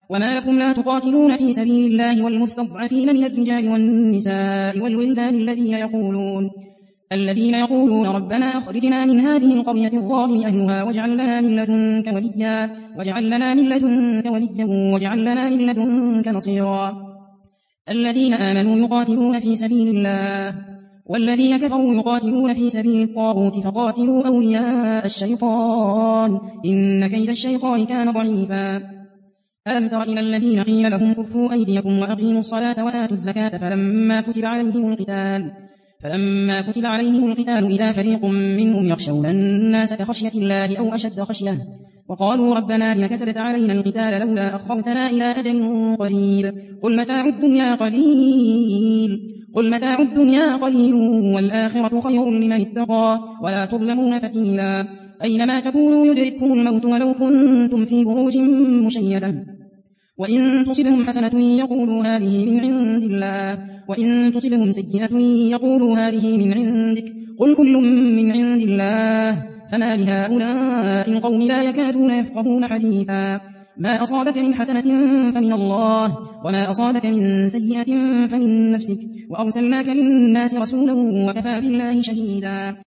وما لكم لا تقاتلون في سبيل الله والمستضعفين من الرجال والنساء والولدان الذين يقولون ربنا أخرجنا من هذه القرية الظالم أهلها واجعل لنا من لدنك وليا واجعل لنا من لدنك نصيرا. الذين آمنوا يقاتلون في سبيل الله والذين كفروا يقاتلون في سبيل الطاغوت فقاتلوا أولياء الشيطان إن كيد الشيطان كان ضعيفا. ألم تر إلى الذين قيل لهم كفوا أيديكم وأقيموا الصلاة وآتوا الزكاة فلما كتب عليهم القتال إذا فريق منهم يخشون الناس كخشية الله أو أشد خشية وقالوا ربنا لم كتبت علينا القتال لولا أخرتنا إلى أجل قريب قل متاع الدنيا قليل والآخرة خير لمن اتقى ولا تظلمون فتيلا. أينما تكونوا يدرككم الموت ولو كنتم في بروج مشيدة وإن تصبهم حسنة يقولوا هذه من عند الله وإن تصبهم سيئة يقولوا هذه من عندك قل كل من عند الله فما لهؤلاء القوم لا يكادون يفقهون حديثا. ما أصابك من حسنة فمن الله وما أصابك من سيئة فمن نفسك وأرسلناك للناس رسولا وكفى بالله شهيدا.